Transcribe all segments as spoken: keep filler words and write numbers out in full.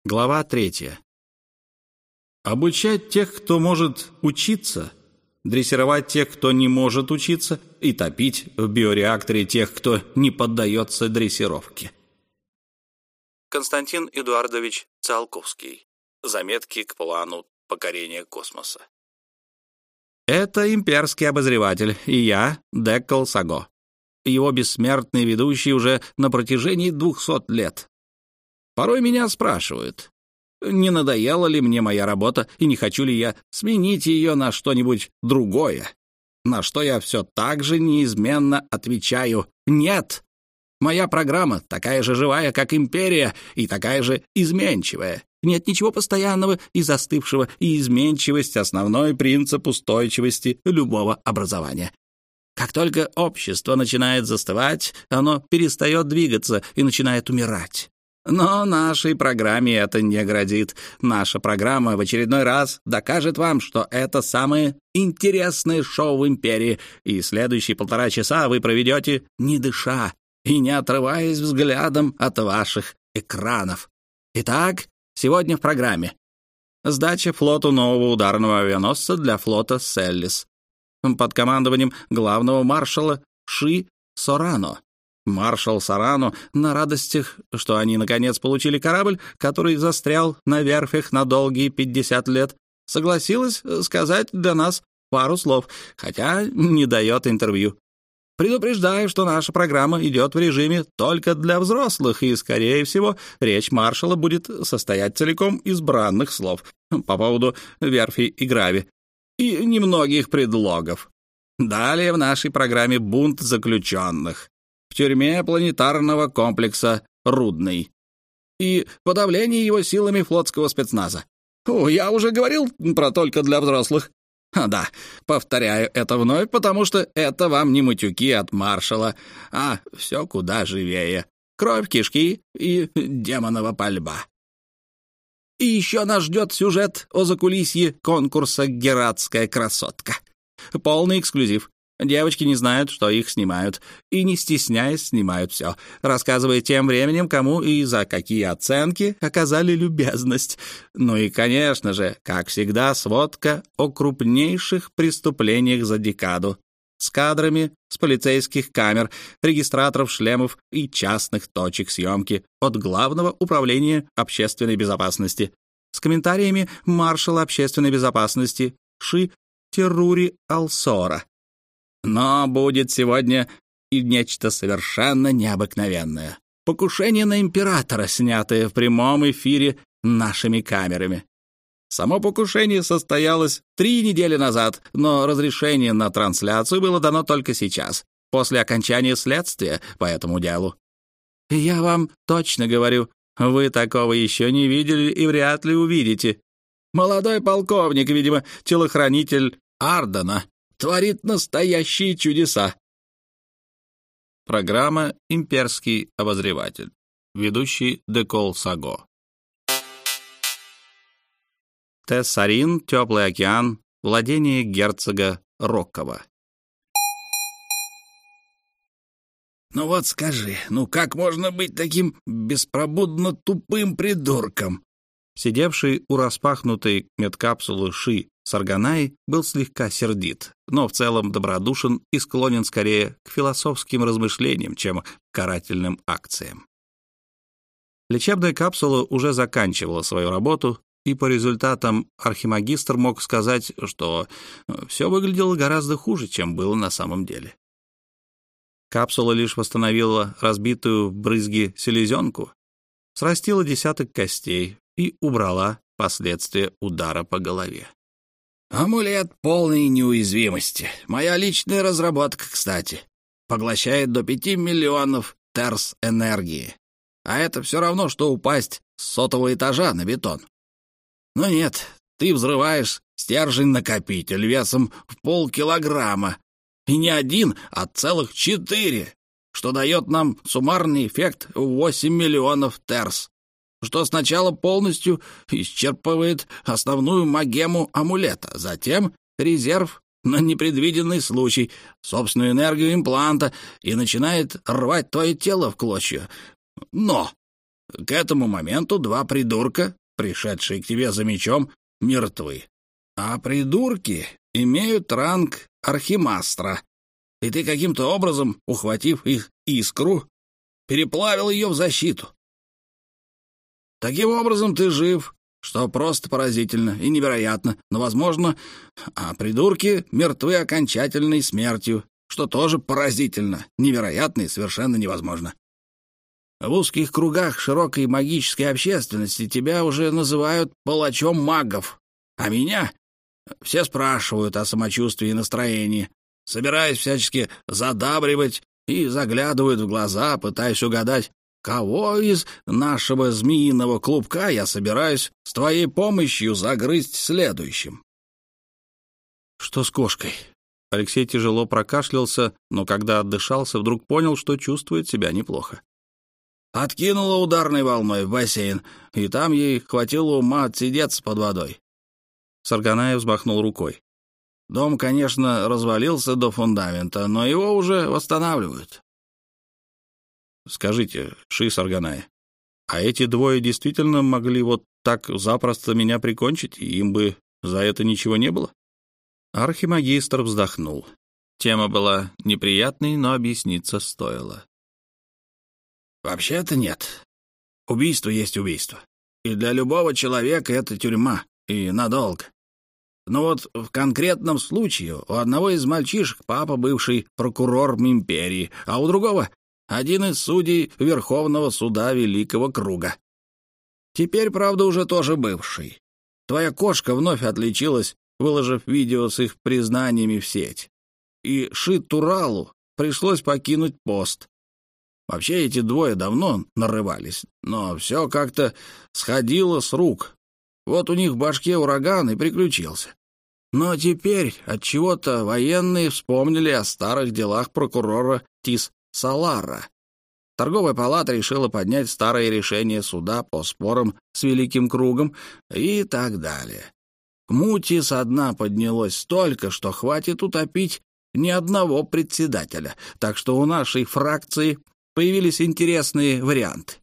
Глава третья. Обучать тех, кто может учиться, дрессировать тех, кто не может учиться, и топить в биореакторе тех, кто не поддается дрессировке. Константин Эдуардович Циолковский. Заметки к плану покорения космоса. Это имперский обозреватель, и я, Деккл Саго, его бессмертный ведущий уже на протяжении двухсот лет. Порой меня спрашивают, не надоела ли мне моя работа и не хочу ли я сменить ее на что-нибудь другое, на что я все так же неизменно отвечаю «нет». Моя программа такая же живая, как империя, и такая же изменчивая. Нет ничего постоянного и застывшего, и изменчивость — основной принцип устойчивости любого образования. Как только общество начинает застывать, оно перестает двигаться и начинает умирать. Но нашей программе это не грозит. Наша программа в очередной раз докажет вам, что это самое интересное шоу в империи, и следующие полтора часа вы проведете не дыша и не отрываясь взглядом от ваших экранов. Итак, сегодня в программе сдача флоту нового ударного авианосца для флота Селлис под командованием главного маршала Ши Сорано. Маршал Сорано на радостях, что они наконец получили корабль, который застрял на верфях на долгие пятьдесят лет, согласилась сказать для нас пару слов, хотя не дает интервью. Предупреждаю, что наша программа идет в режиме только для взрослых, и, скорее всего, речь маршала будет состоять целиком из бранных слов по поводу верфи и грави и немногих предлогов. Далее в нашей программе бунт заключенных в тюрьме планетарного комплекса «Рудный» и подавление его силами флотского спецназа. О, я уже говорил про только для взрослых. А, да, повторяю это вновь, потому что это вам не матюки от маршала, а все куда живее. Кровь, кишки и демонова пальба. И еще нас ждет сюжет о закулисье конкурса «Гератская красотка». Полный эксклюзив. Девочки не знают, что их снимают, и, не стесняясь, снимают все, рассказывая тем временем, кому и за какие оценки оказали любезность. Ну и, конечно же, как всегда, сводка о крупнейших преступлениях за декаду, с кадрами с полицейских камер, регистраторов шлемов и частных точек съемки от Главного управления общественной безопасности, с комментариями маршала общественной безопасности Ши Терури Алсора. Но будет сегодня и нечто совершенно необыкновенное. Покушение на императора, снятое в прямом эфире нашими камерами. Само покушение состоялось три недели назад, но разрешение на трансляцию было дано только сейчас, после окончания следствия по этому делу. Я вам точно говорю, вы такого еще не видели и вряд ли увидите. Молодой полковник, видимо, телохранитель Ардена, творит настоящие чудеса. Программа «Имперский обозреватель». Ведущий Деккл Саго. Тессарин, Теплый океан, владение герцога Роккова. «Ну вот скажи, ну как можно быть таким беспробудно тупым придурком?» Сидевший у распахнутой медкапсулы Ши Сарганай был слегка сердит, но в целом добродушен и склонен скорее к философским размышлениям, чем к карательным акциям. Лечебная капсула уже заканчивала свою работу, и по результатам архимагистр мог сказать, что все выглядело гораздо хуже, чем было на самом деле. Капсула лишь восстановила разбитую в брызги селезенку, срастила десяток костей и убрала последствия удара по голове. «Амулет полной неуязвимости. Моя личная разработка, кстати. Поглощает до пяти миллионов терс энергии. А это все равно, что упасть с сотого этажа на бетон. Но нет, ты взрываешь стержень-накопитель весом в полкилограмма. И не один, а целых четыре, что дает нам суммарный эффект в восемь миллионов терс, что сначала полностью исчерпывает основную магему амулета, затем резерв на непредвиденный случай, собственную энергию импланта и начинает рвать твое тело в клочья. Но К этому моменту два придурка, пришедшие к тебе за мечом, мертвы. А придурки имеют ранг архимастра, и ты каким-то образом, ухватив их искру, переплавил ее в защиту. Таким образом ты жив, что просто поразительно и невероятно, но возможно, а придурки мертвы окончательной смертью, что тоже поразительно, невероятно и совершенно невозможно. В узких кругах широкой магической общественности тебя уже называют палачом магов, а меня все спрашивают о самочувствии и настроении, собираясь всячески задабривать и заглядывают в глаза, пытаясь угадать, кого из нашего змеиного клубка я собираюсь с твоей помощью загрызть следующим. Что с кошкой? Алексей тяжело прокашлялся, но когда отдышался, вдруг понял, что чувствует себя неплохо. Откинула ударной волной в бассейн, и там ей хватило ума отсидеться под водой. Сарганаев взмахнул рукой. Дом, конечно, развалился до фундамента, но его уже восстанавливают. Скажите, Ши Сарганай, а эти двое действительно могли вот так запросто меня прикончить, и им бы за это ничего не было? Архимагистр вздохнул. Тема была неприятной, но объясниться стоило. Вообще-то нет. Убийство есть убийство. И для любого человека это тюрьма, и надолго. Но вот в конкретном случае у одного из мальчишек папа бывший прокурор империи, а у другого — один из судей Верховного суда Великого Круга. Теперь, правда, уже тоже бывший. Твоя кошка вновь отличилась, выложив видео с их признаниями в сеть. И Ши Туралу пришлось покинуть пост. Вообще эти двое давно нарывались, но все как-то сходило с рук. Вот у них в башке ураган и приключился. Но теперь отчего-то военные вспомнили о старых делах прокурора Тис Салара. Торговая палата решила поднять старые решения суда по спорам с Великим Кругом и так далее. Мути со дна поднялось столько, что хватит утопить ни одного председателя, так что у нашей фракции появились интересные варианты.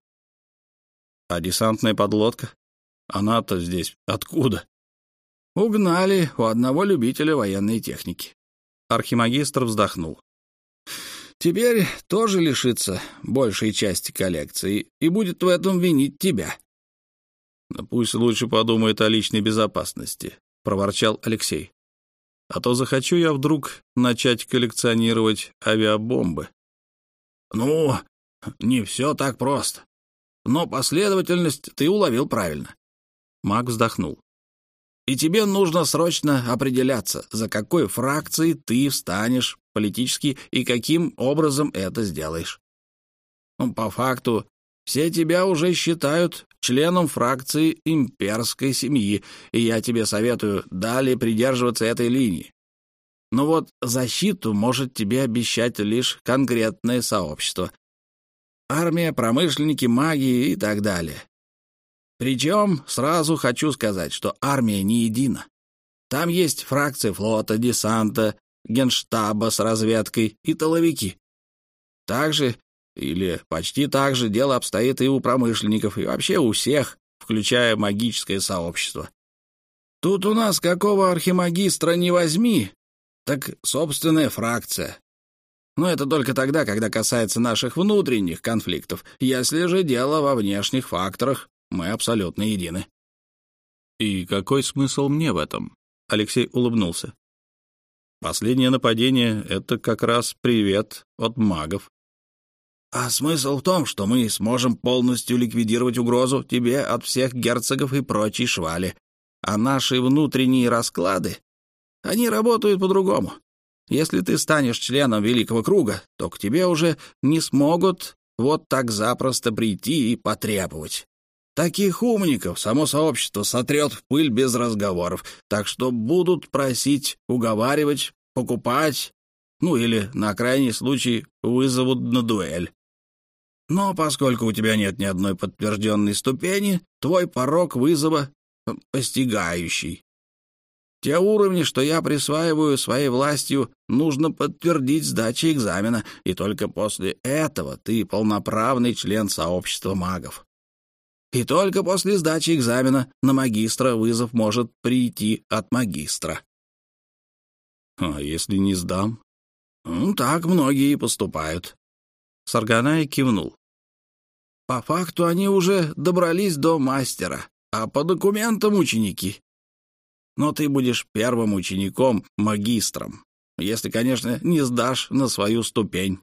А десантная подлодка? Она-то здесь откуда? Угнали у одного любителя военной техники. Архимагистр вздохнул. Теперь тоже лишится большей части коллекции и будет в этом винить тебя. — Пусть лучше подумает о личной безопасности, — проворчал Алексей. — А то захочу я вдруг начать коллекционировать авиабомбы. — Ну, не все так просто. Но последовательность ты уловил правильно. Маг вздохнул. И тебе нужно срочно определяться, за какой фракцией ты встанешь политически и каким образом это сделаешь. Ну, по факту, все тебя уже считают членом фракции имперской семьи, и я тебе советую далее придерживаться этой линии. Но вот защиту может тебе обещать лишь конкретное сообщество. Армия, промышленники, маги и так далее. Причем сразу хочу сказать, что армия не едина. Там есть фракции флота, десанта, генштаба с разведкой и тыловики. Так же, или почти так же, дело обстоит и у промышленников, и вообще у всех, включая магическое сообщество. Тут у нас какого архимагистра не возьми, так собственная фракция. Но это только тогда, когда касается наших внутренних конфликтов. Если же дело во внешних факторах, мы абсолютно едины. И какой смысл мне в этом? Алексей улыбнулся. Последнее нападение — это как раз привет от магов. А смысл в том, что мы сможем полностью ликвидировать угрозу тебе от всех герцогов и прочей швали. А наши внутренние расклады, они работают по-другому. Если ты станешь членом Великого Круга, то к тебе уже не смогут вот так запросто прийти и потребовать. Таких умников само сообщество сотрет в пыль без разговоров, так что будут просить, уговаривать, покупать, ну или, на крайний случай, вызовут на дуэль. Но поскольку у тебя нет ни одной подтвержденной ступени, твой порог вызова постигающий. Те уровни, что я присваиваю своей властью, нужно подтвердить сдачей экзамена, и только после этого ты полноправный член сообщества магов. И только после сдачи экзамена на магистра вызов может прийти от магистра. А если не сдам? Ну, так многие поступают. Сарганай кивнул. По факту они уже добрались до мастера, а по документам ученики. Но ты будешь первым учеником, магистром, если, конечно, не сдашь на свою ступень.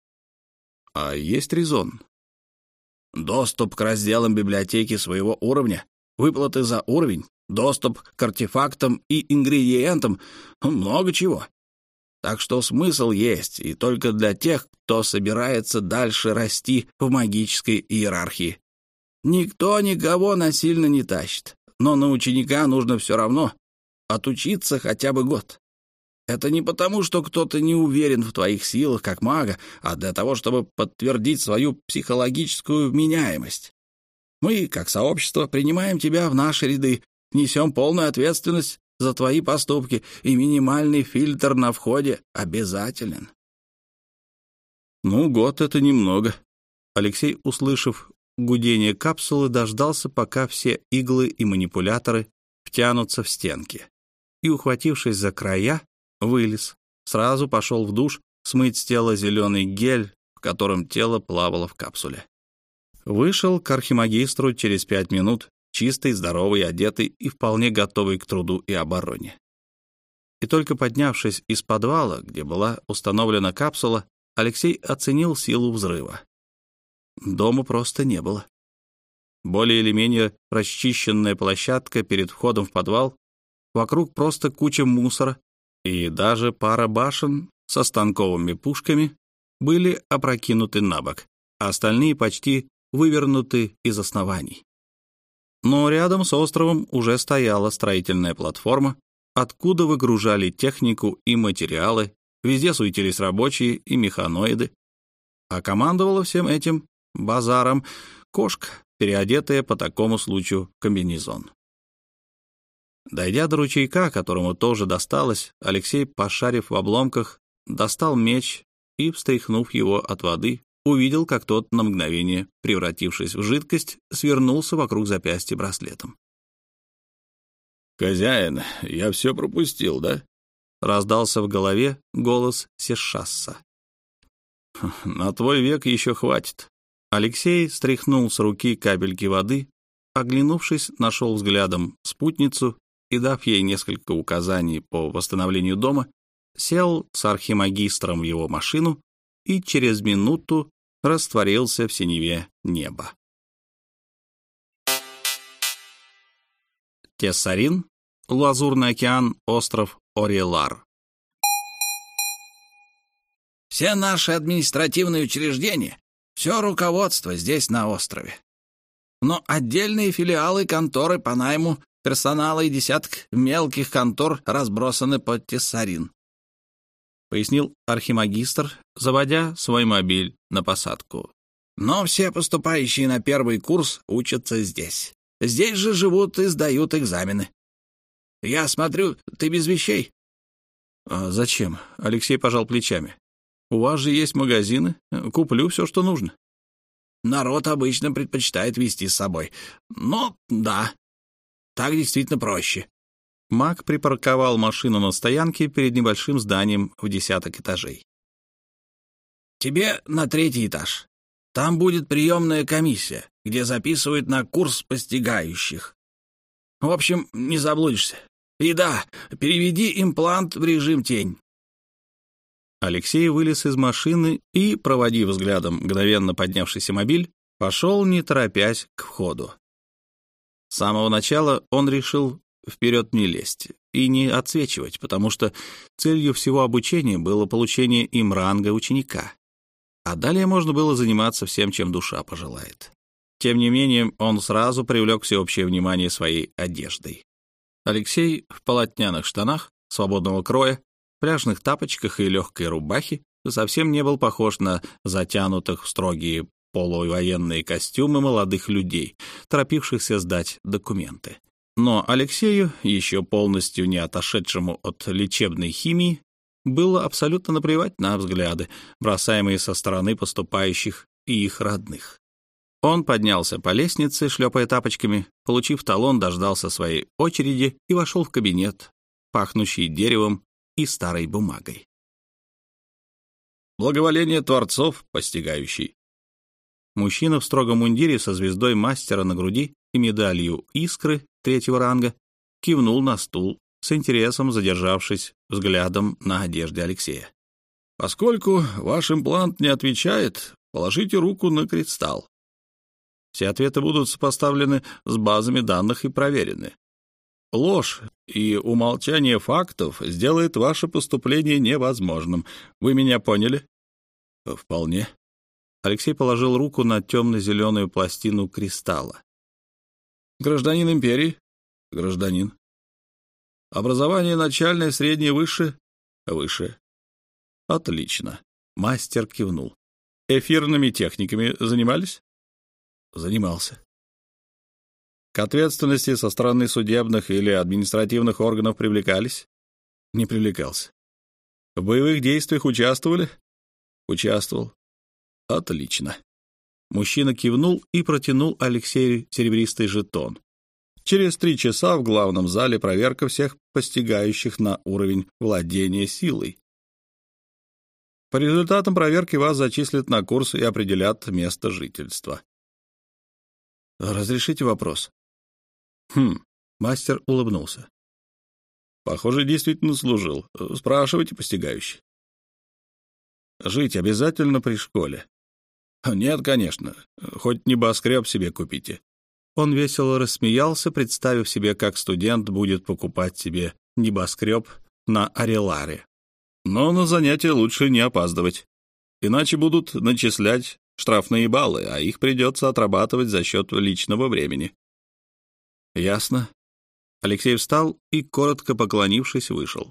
А есть резон? Доступ к разделам библиотеки своего уровня, выплаты за уровень, доступ к артефактам и ингредиентам, много чего. Так что смысл есть, и только для тех, кто собирается дальше расти в магической иерархии. Никто никого насильно не тащит, но на ученика нужно все равно отучиться хотя бы год. Это не потому, что кто-то не уверен в твоих силах как мага, а для того, чтобы подтвердить свою психологическую вменяемость. Мы, как сообщество, принимаем тебя в наши ряды, несем полную ответственность за твои поступки, и минимальный фильтр на входе обязателен. Ну, год — это немного. Алексей, услышав гудение капсулы, дождался, пока все иглы и манипуляторы втянутся в стенки, и, ухватившись за края, вылез. Сразу пошел в душ смыть с тела зеленый гель, в котором тело плавало в капсуле. Вышел к архимагистру через пять минут, чистый, здоровый, одетый и вполне готовый к труду и обороне. И только поднявшись из подвала, где была установлена капсула, Алексей оценил силу взрыва. Дома просто не было. Более или менее расчищенная площадка перед входом в подвал, вокруг просто куча мусора, и даже пара башен со станковыми пушками были опрокинуты на бок, а остальные почти вывернуты из оснований. Но рядом с островом уже стояла строительная платформа, откуда выгружали технику и материалы, везде суетились рабочие и механоиды, а командовала всем этим базаром кошка, переодетая по такому случаю в комбинезон. Дойдя до ручейка, которому тоже досталось, Алексей, пошарив в обломках, достал меч и, встряхнув его от воды, увидел, как тот, на мгновение превратившись в жидкость, свернулся вокруг запястья браслетом. «Хозяин, я все пропустил, да?» — раздался в голове голос Сешасса. «На твой век еще хватит». Алексей стряхнул с руки капельки воды, оглянувшись, нашел взглядом спутницу и, дав ей несколько указаний по восстановлению дома, сел с архимагистром в его машину и через минуту растворился в синеве неба. Тессарин, Лазурный океан, остров Орелар. Все наши административные учреждения, все руководство здесь на острове. Но отдельные филиалы, конторы по найму персонала и десяток мелких контор разбросаны по Тессарин, — пояснил архимагистр, заводя свой мобиль на посадку. Но все поступающие на первый курс учатся здесь. Здесь же живут и сдают экзамены. Я смотрю, ты без вещей. А зачем? Алексей пожал плечами. У вас же есть магазины. Куплю все, что нужно. Народ обычно предпочитает везти с собой. Но да, так действительно проще. Маг припарковал машину на стоянке перед небольшим зданием в десяток этажей. «Тебе на третий этаж. Там будет приемная комиссия, где записывают на курс постигающих. В общем, не заблудишься. И да, переведи имплант в режим тень». Алексей вылез из машины и, проводив взглядом мгновенно поднявшийся мобиль, пошел, не торопясь, к входу. С самого начала он решил вперед не лезть и не отсвечивать, потому что целью всего обучения было получение им ранга ученика. А далее можно было заниматься всем, чем душа пожелает. Тем не менее, он сразу привлек всеобщее внимание своей одеждой. Алексей в полотняных штанах свободного кроя, пляжных тапочках и легкой рубахе совсем не был похож на затянутых в строгие полувоенные костюмы молодых людей, торопившихся сдать документы. Но Алексею, еще полностью не отошедшему от лечебной химии, было абсолютно наплевать на взгляды, бросаемые со стороны поступающих и их родных. Он поднялся по лестнице, шлепая тапочками, получив талон, дождался своей очереди и вошел в кабинет, пахнущий деревом и старой бумагой. Благоволение творцов, постигающий. Мужчина в строгом мундире со звездой мастера на груди и медалью искры третьего ранга кивнул на стул, с интересом задержавшись взглядом на одежде Алексея. «Поскольку ваш имплант не отвечает, положите руку на кристалл. Все ответы будут сопоставлены с базами данных и проверены. Ложь и умалчание фактов сделает ваше поступление невозможным. Вы меня поняли?» «Вполне». Алексей положил руку на темно-зеленую пластину кристалла. «Гражданин империи?» «Гражданин». «Образование начальное, среднее, высшее?» «Высшее». «Отлично». Мастер кивнул. «Эфирными техниками занимались?» «Занимался». «К ответственности со стороны судебных или административных органов привлекались?» «Не привлекался». «В боевых действиях участвовали?» «Участвовал». «Отлично». Мужчина кивнул и протянул Алексею серебристый жетон. «Через три часа в главном зале проверка всех постигающих на уровень владения силой. По результатам проверки вас зачислят на курс и определят место жительства». «Разрешите вопрос?» «Хм», — мастер улыбнулся. «Похоже, действительно служил. Спрашивайте, постигающий». «Жить обязательно при школе?» «Нет, конечно. Хоть небоскреб себе купите». Он весело рассмеялся, представив себе, как студент будет покупать себе небоскреб на Ареларе. «Но на занятия лучше не опаздывать, иначе будут начислять штрафные баллы, а их придется отрабатывать за счет личного времени». «Ясно». Алексей встал и, коротко поклонившись, вышел.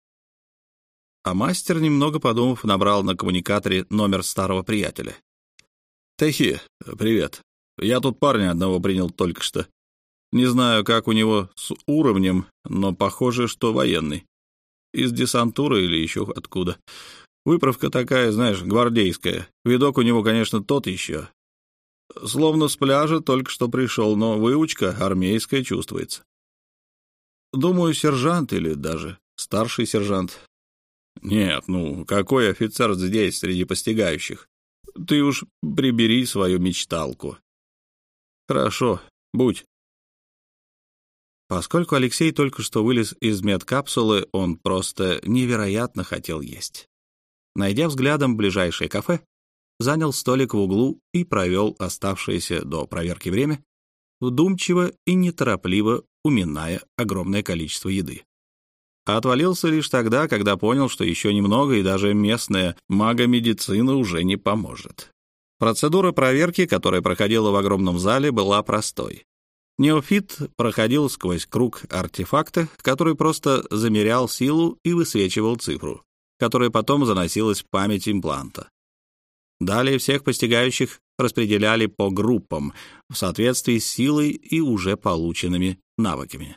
А мастер, немного подумав, набрал на коммуникаторе номер старого приятеля. «Тэхи, привет. Я тут парня одного принял только что. Не знаю, как у него с уровнем, но похоже, что военный. Из десантуры или еще откуда. Выправка такая, знаешь, гвардейская. Видок у него, конечно, тот еще. Словно с пляжа только что пришел, но выучка армейская чувствуется. Думаю, сержант или даже старший сержант. Нет, ну, какой офицер здесь среди постигающих? Ты уж прибери свою мечталку». «Хорошо, будь». Поскольку Алексей только что вылез из медкапсулы, он просто невероятно хотел есть. Найдя взглядом ближайшее кафе, занял столик в углу и провел оставшееся до проверки время, вдумчиво и неторопливо уминая огромное количество еды. А отвалился лишь тогда, когда понял, что еще немного, и даже местная магомедицина уже не поможет. Процедура проверки, которая проходила в огромном зале, была простой. Неофит проходил сквозь круг артефакта, который просто замерял силу и высвечивал цифру, которая потом заносилась в память импланта. Далее всех постигающих распределяли по группам в соответствии с силой и уже полученными навыками.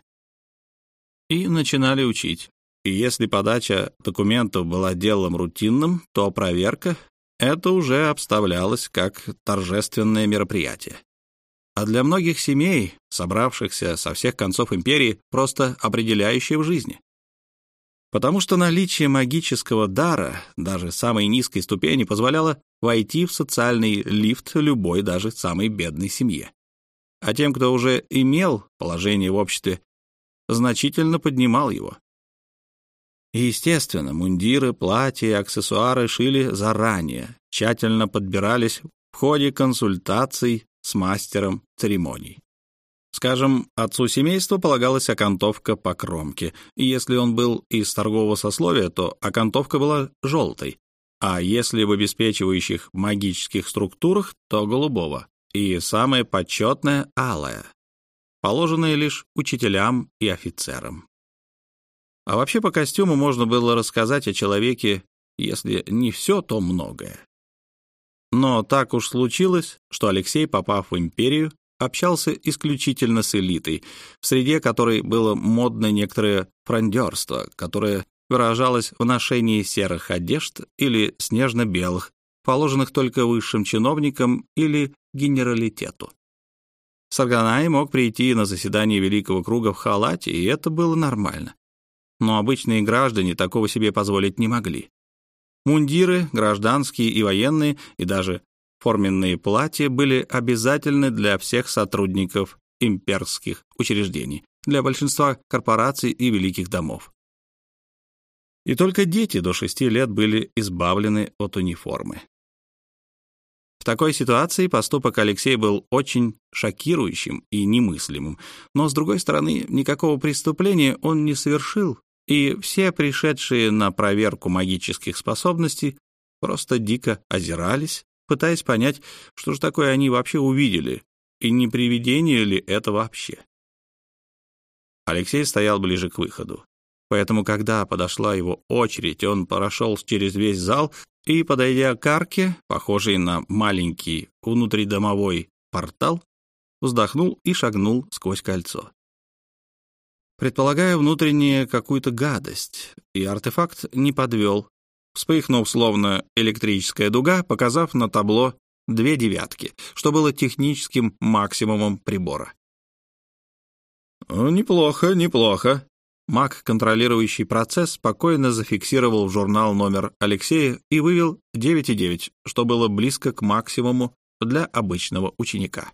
И начинали учить. И если подача документов была делом рутинным, то проверка — это уже обставлялось как торжественное мероприятие. А для многих семей, собравшихся со всех концов империи, просто определяющее в жизни. Потому что наличие магического дара, даже самой низкой ступени, позволяло войти в социальный лифт любой, даже самой бедной семье. А тем, кто уже имел положение в обществе, значительно поднимал его. Естественно, мундиры, платья и аксессуары шили заранее, тщательно подбирались в ходе консультаций с мастером церемоний. Скажем, отцу семейства полагалась окантовка по кромке, и если он был из торгового сословия, то окантовка была желтой, а если в обеспечивающих магических структурах, то голубого, и самое почетное — алое, положенное лишь учителям и офицерам. А вообще по костюму можно было рассказать о человеке, если не все, то многое. Но так уж случилось, что Алексей, попав в империю, общался исключительно с элитой, в среде которой было модно некоторое фрондерство, которое выражалось в ношении серых одежд или снежно-белых, положенных только высшим чиновникам или генералитету. Сарганай мог прийти на заседание Великого Круга в халате, и это было нормально. Но обычные граждане такого себе позволить не могли. Мундиры, гражданские и военные, и даже форменные платья были обязательны для всех сотрудников имперских учреждений, для большинства корпораций и великих домов. И только дети до шести лет были избавлены от униформы. В такой ситуации поступок Алексея был очень шокирующим и немыслимым, но, с другой стороны, никакого преступления он не совершил, и все пришедшие на проверку магических способностей просто дико озирались, пытаясь понять, что же такое они вообще увидели, и не привидение ли это вообще. Алексей стоял ближе к выходу, поэтому, когда подошла его очередь, он прошел через весь зал и, подойдя к арке, похожей на маленький внутридомовой портал, вздохнул и шагнул сквозь кольцо. Предполагая внутренне какую-то гадость, и артефакт не подвел, вспыхнув словно электрическая дуга, показав на табло две девятки, что было техническим максимумом прибора. «Неплохо, неплохо». Маг, контролирующий процесс, спокойно зафиксировал в журнал номер Алексея и вывел девять и девять, что было близко к максимуму для обычного ученика.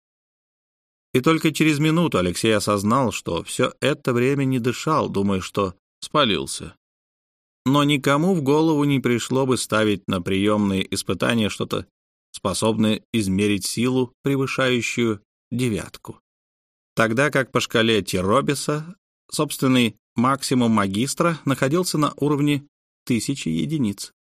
И только через минуту Алексей осознал, что все это время не дышал, думая, что спалился. Но никому в голову не пришло бы ставить на приемные испытания что-то, способное измерить силу, превышающую девятку. Тогда как по шкале Тиробиса собственный максимум магистра находился на уровне тысячи единиц.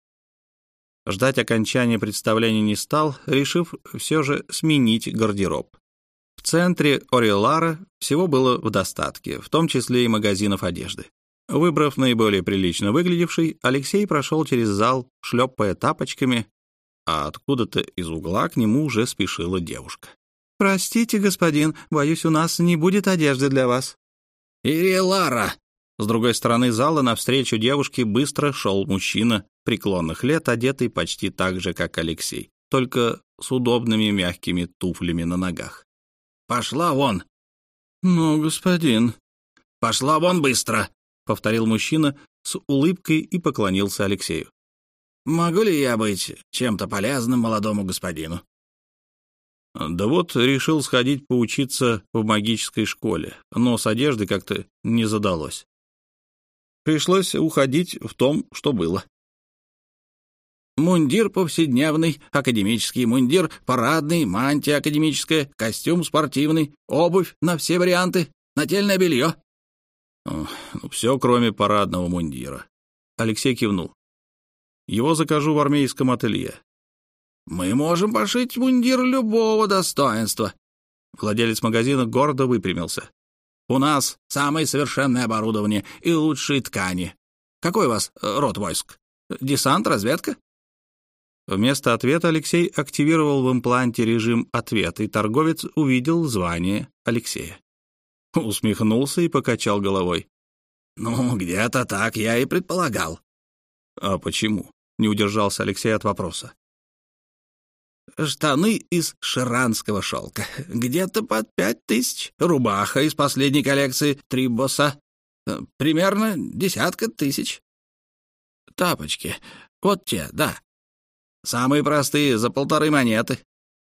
Ждать окончания представления не стал, решив все же сменить гардероб. В центре Орелара всего было в достатке, в том числе и магазинов одежды. Выбрав наиболее прилично выглядевший, Алексей прошел через зал, шлепая тапочками, а откуда-то из угла к нему уже спешила девушка. «Простите, господин, боюсь, у нас не будет одежды для вас». «Ирелара!» С другой стороны зала навстречу девушке быстро шел мужчина преклонных лет, одетый почти так же, как Алексей, только с удобными мягкими туфлями на ногах. «Пошла вон!» «Ну, господин...» «Пошла вон быстро!» — повторил мужчина с улыбкой и поклонился Алексею. «Могу ли я быть чем-то полезным молодому господину?» «Да вот решил сходить поучиться в магической школе, но с одеждой как-то не задалось. Пришлось уходить в том, что было». «Мундир повседневный, академический мундир, парадный, мантия академическая, костюм спортивный, обувь на все варианты, нательное белье». «Ну, все, кроме парадного мундира». Алексей кивнул. «Его закажу в армейском ателье». «Мы можем пошить мундир любого достоинства». Владелец магазина гордо выпрямился. «У нас самое совершенное оборудование и лучшие ткани. Какой у вас род войск? Десант, разведка?» Вместо ответа Алексей активировал в импланте режим ответа, и торговец увидел звание Алексея. Усмехнулся и покачал головой. «Ну, где-то так я и предполагал». «А почему?» — не удержался Алексей от вопроса. «Штаны из ширанского шелка. Где-то под пять тысяч. Рубаха из последней коллекции Трибоса. Примерно десятка тысяч. Тапочки. Вот те, да. Самые простые, за полторы монеты.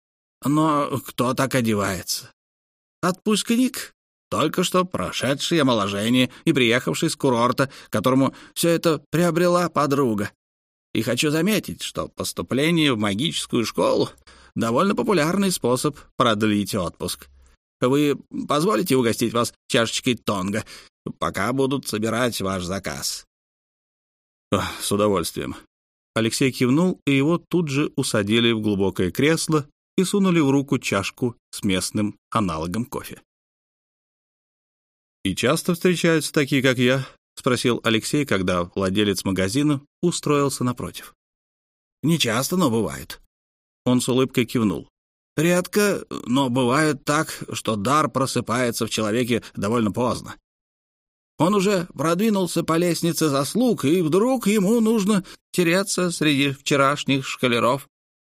Но кто так одевается? Отпускник, только что прошедший омоложение и приехавший с курорта, которому все это приобрела подруга. И хочу заметить, что поступление в магическую школу — довольно популярный способ продлить отпуск. Вы позволите угостить вас чашечкой тонга, пока будут собирать ваш заказ?» «С удовольствием». Алексей кивнул, и его тут же усадили в глубокое кресло и сунули в руку чашку с местным аналогом кофе. «И часто встречаются такие, как я?» — спросил Алексей, когда владелец магазина устроился напротив. «Не часто, но бывает». Он с улыбкой кивнул. «Редко, но бывает так, что дар просыпается в человеке довольно поздно. Он уже продвинулся по лестнице заслуг, и вдруг ему нужно тереться среди вчерашних школяров.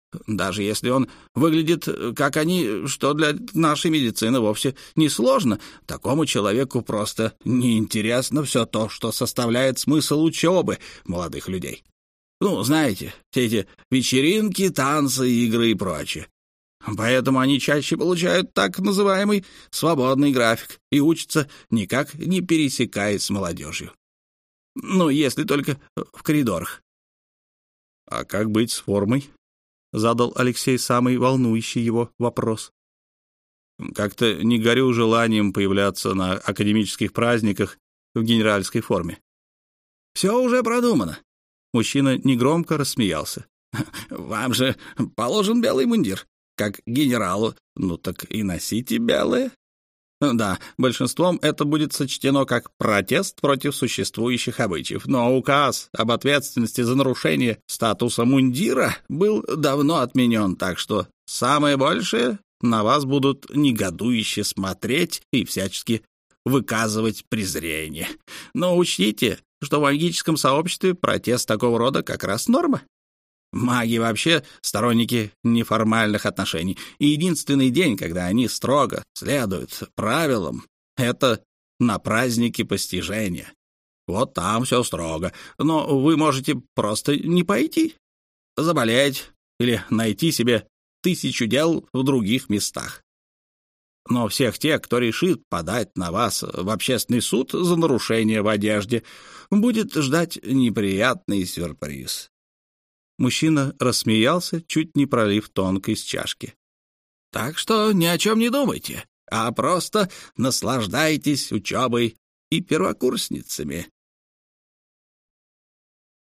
даже если он выглядит, как они, что для нашей медицины вовсе не сложно. Такому человеку просто неинтересно все то, что составляет смысл учебы молодых людей. Ну, знаете, все эти вечеринки, танцы, игры и прочее. Поэтому они чаще получают так называемый свободный график и учатся, никак не пересекаясь с молодежью. Ну, если только в коридорах. — А как быть с формой? — задал Алексей самый волнующий его вопрос. «Как-то не горю желанием появляться на академических праздниках в генеральской форме». «Все уже продумано». Мужчина негромко рассмеялся. «Вам же положен белый мундир, как генералу. Ну так и носите белое». Да, большинством это будет сочтено как протест против существующих обычаев, но указ об ответственности за нарушение статуса мундира был давно отменен, так что самое большее на вас будут негодующе смотреть и всячески выказывать презрение. Но учтите, что в магическом сообществе протест такого рода как раз норма. Маги вообще сторонники неформальных отношений, и единственный день, когда они строго следуют правилам, это на празднике постижения. Вот там все строго, но вы можете просто не пойти, заболеть или найти себе тысячу дел в других местах. Но всех тех, кто решит подать на вас в общественный суд за нарушение в одежде, будет ждать неприятный сюрприз». Мужчина рассмеялся, чуть не пролив тонко из чашки. «Так что ни о чем не думайте, а просто наслаждайтесь учебой и первокурсницами.